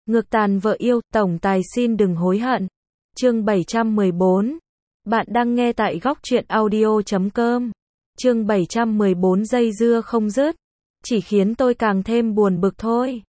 Ngược tàn vợ yêu, tổng tài xin đừng hối hận. Chương 714. Bạn đang nghe tại góc truyện audio.com. Chương 714 dây dưa không dứt. Chỉ khiến tôi càng thêm buồn bực thôi.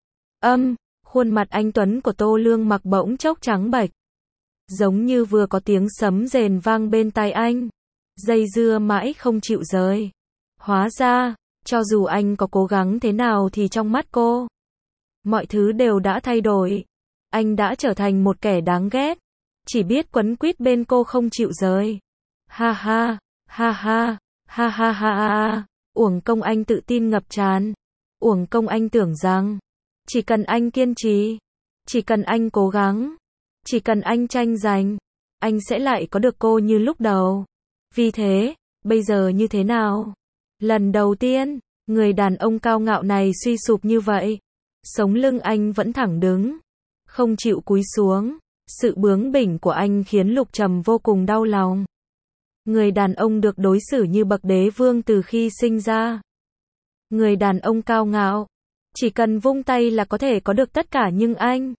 Khuôn mặt anh Tuấn của Tô Lương Mặc bỗng chốc trắng bệch. Giống như vừa có tiếng sấm rền vang bên tai anh. Dây dưa mãi không chịu rời. Hóa ra, cho dù anh có cố gắng thế nào thì trong mắt cô, mọi thứ đều đã thay đổi. Anh đã trở thành một kẻ đáng ghét. Chỉ biết quấn quýt bên cô không chịu rời. Ha ha, ha ha, ha ha ha ha. Uổng công anh tự tin ngập tràn. Uổng công anh tưởng rằng chỉ cần anh kiên trì, chỉ cần anh cố gắng, chỉ cần anh tranh giành, anh sẽ lại có được cô như lúc đầu. Vì thế, bây giờ như thế nào? Lần đầu tiên, người đàn ông cao ngạo này suy sụp như vậy. Sống lưng anh vẫn thẳng đứng, không chịu cúi xuống. Sự bướng bỉnh của anh khiến Lục Trầm vô cùng đau lòng. Người đàn ông được đối xử như bậc đế vương từ khi sinh ra. Người đàn ông cao ngạo, chỉ cần vung tay là có thể có được tất cả, nhưng anh,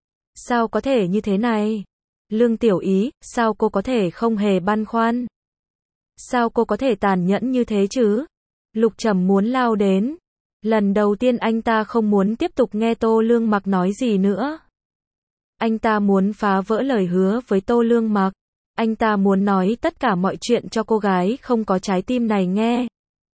sao có thể như thế này? Lương Tiểu Ý, sao cô có thể không hề băn khoăn? Sao cô có thể tàn nhẫn như thế chứ? Lục Trầm muốn lao đến. Lần đầu tiên anh ta không muốn tiếp tục nghe Tô Lương Mặc nói gì nữa. Anh ta muốn phá vỡ lời hứa với Tô Lương Mặc. Anh ta muốn nói tất cả mọi chuyện cho cô gái không có trái tim này nghe.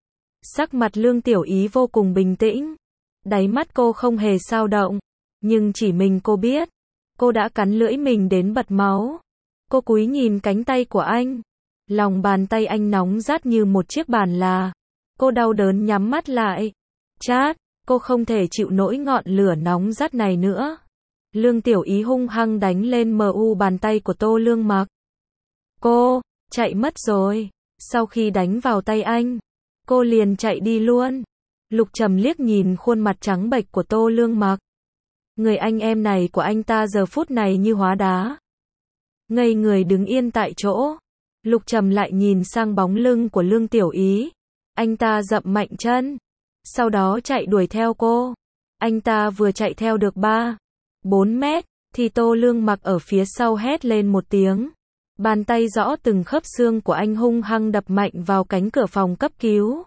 Sắc mặt Lương Tiểu Ý vô cùng bình tĩnh. Đáy mắt cô không hề dao động. Nhưng chỉ mình cô biết. Cô đã cắn lưỡi mình đến bật máu. Cô cúi nhìn cánh tay của anh. Lòng bàn tay anh nóng rát như một chiếc bàn là. Cô đau đớn nhắm mắt lại. Chát, cô không thể chịu nổi ngọn lửa nóng rát này nữa. Lương Tiểu Ý hung hăng đánh lên bàn tay của Tô Lương Mặc. Cô, chạy mất rồi. Sau khi đánh vào tay anh, cô liền chạy đi luôn. Lục Trầm liếc nhìn khuôn mặt trắng bệch của Tô Lương Mặc. Người anh em này của anh ta giờ phút này như hóa đá. Ngây người đứng yên tại chỗ. Lục Trầm lại nhìn sang bóng lưng của Lương Tiểu Ý. Anh ta dậm mạnh chân, sau đó chạy đuổi theo cô. Anh ta vừa chạy theo được 3-4 mét, thì Tô Lương Mặc ở phía sau hét lên một tiếng. Bàn tay rõ từng khớp xương của anh hung hăng đập mạnh vào cánh cửa phòng cấp cứu.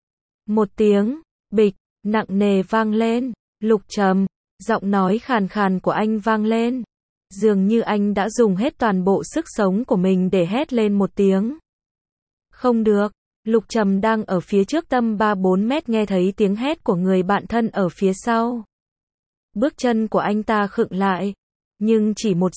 Một tiếng, bịch, nặng nề vang lên. Lục Trầm, giọng nói khàn khàn của anh vang lên. Dường như anh đã dùng hết toàn bộ sức sống của mình để hét lên một tiếng. Không được. Lục Trầm đang ở phía trước tầm 3-4 mét nghe thấy tiếng hét của người bạn thân ở phía sau. Bước chân của anh ta khựng lại. Nhưng chỉ một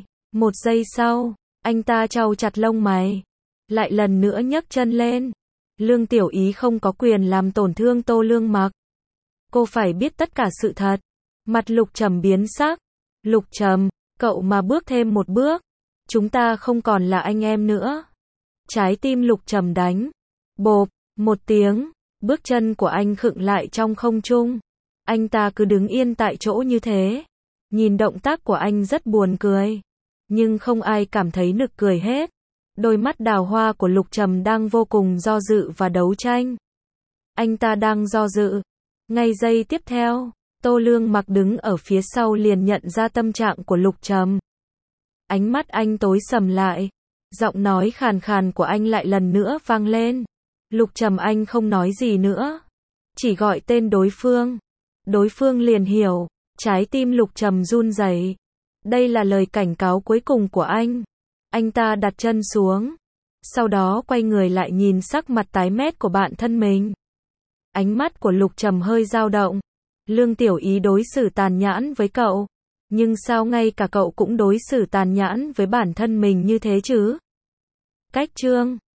giây sau, anh ta chau chặt lông mày. Lại lần nữa nhấc chân lên. Lương Tiểu Ý không có quyền làm tổn thương Tô Lương Mặc. Cô phải biết tất cả sự thật. Mặt Lục Trầm biến sắc. Lục Trầm, cậu mà bước thêm một bước, chúng ta không còn là anh em nữa. Trái tim Lục Trầm đánh. Bộp, một tiếng, bước chân của anh khựng lại trong không trung. Anh ta cứ đứng yên tại chỗ như thế. Nhìn động tác của anh rất buồn cười. Nhưng không ai cảm thấy nực cười hết. Đôi mắt đào hoa của Lục Trầm đang vô cùng do dự và đấu tranh. Anh ta đang do dự. Ngay giây tiếp theo, Tô Lương Mặc đứng ở phía sau liền nhận ra tâm trạng của Lục Trầm. Ánh mắt anh tối sầm lại. Giọng nói khàn khàn của anh lại lần nữa vang lên. Lục Trầm anh không nói gì nữa. Chỉ gọi tên đối phương. Đối phương liền hiểu. Trái tim Lục Trầm run rẩy. Đây là lời cảnh cáo cuối cùng của anh. Anh ta đặt chân xuống. Sau đó quay người lại nhìn sắc mặt tái mét của bạn thân mình. Ánh mắt của Lục Trầm hơi dao động. Lương Tiểu Ý đối xử tàn nhẫn với cậu. Nhưng sao ngay cả cậu cũng đối xử tàn nhẫn với bản thân mình như thế chứ? Cách chương